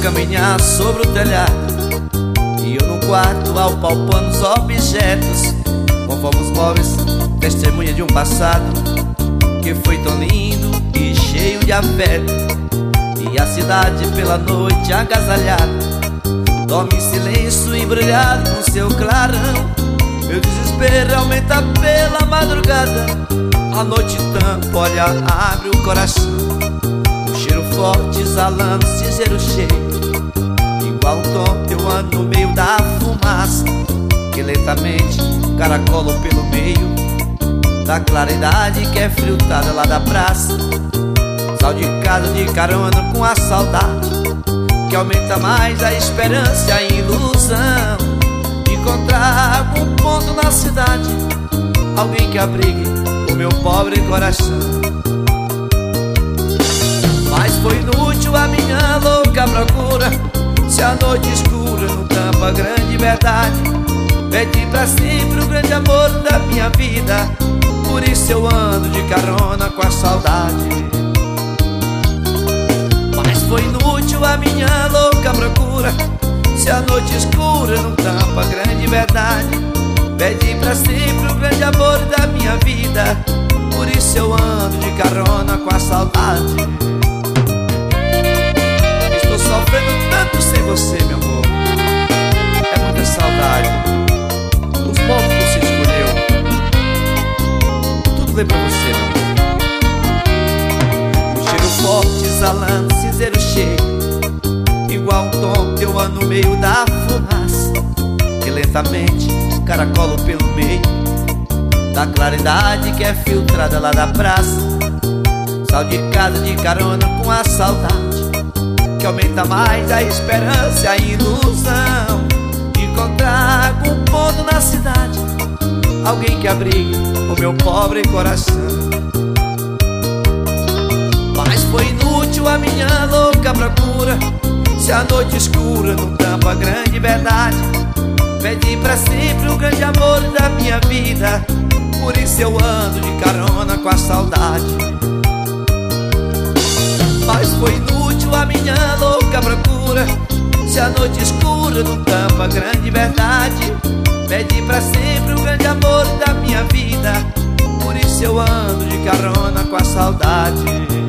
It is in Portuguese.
caminhar sobre o telhado e eu no quarto apalpando os objetos, conforme os móveis, testemunha de um passado que foi tão lindo e cheio de afeto. E a cidade pela noite agasalhada dorme em silêncio embrulhado com seu clarão. Meu desespero aumenta pela madrugada, a noite tampa, olha, abre o coração. Um cheiro forte exalando cinzeiro cheio, igual um tom eu ando no meio da fumaça, que lentamente caracola pelo meio da claridade que é filtrada lá da praça. Sal de casa de carona com a saudade, que aumenta mais a esperança e a ilusão de encontrar um ponto na cidade, alguém que abrigue o meu pobre coração. Mas foi inútil a minha louca procura, se a noite escura não tampa a grande verdade. Perdi pra sempre o grande amor da minha vida, por isso eu ando de carona com a saudade. Mas foi inútil a minha louca procura, se a noite escura não tampa a grande verdade. Perdi pra sempre o grande amor da minha vida, por isso eu ando de carona com a saudade. Estou sofrendo tanto sem você, meu amor, é muita saudade. Os povos que você escolheu, tudo vem pra você, meu amor. Um cheiro forte exalando cinzeiro cheio, igual um tom eu ando no meio da fumaça, que lentamente caracolo pelo meio da claridade que é filtrada lá da praça. Sal de casa de carona com a saudade, que aumenta mais a esperança e a ilusão de encontrar um ponto na cidade, alguém que abrigue o meu pobre coração. Mas foi inútil a minha louca procura, se a noite escura não tampa a grande verdade. Perdi pra sempre o grande amor da minha vida, por isso eu ando de carona com a saudade. Mas foi inútil a minha louca procura, se a noite escura não tampa a grande verdade. Perdi pra sempre o grande amor da minha vida, por isso eu ando de carona com a saudade.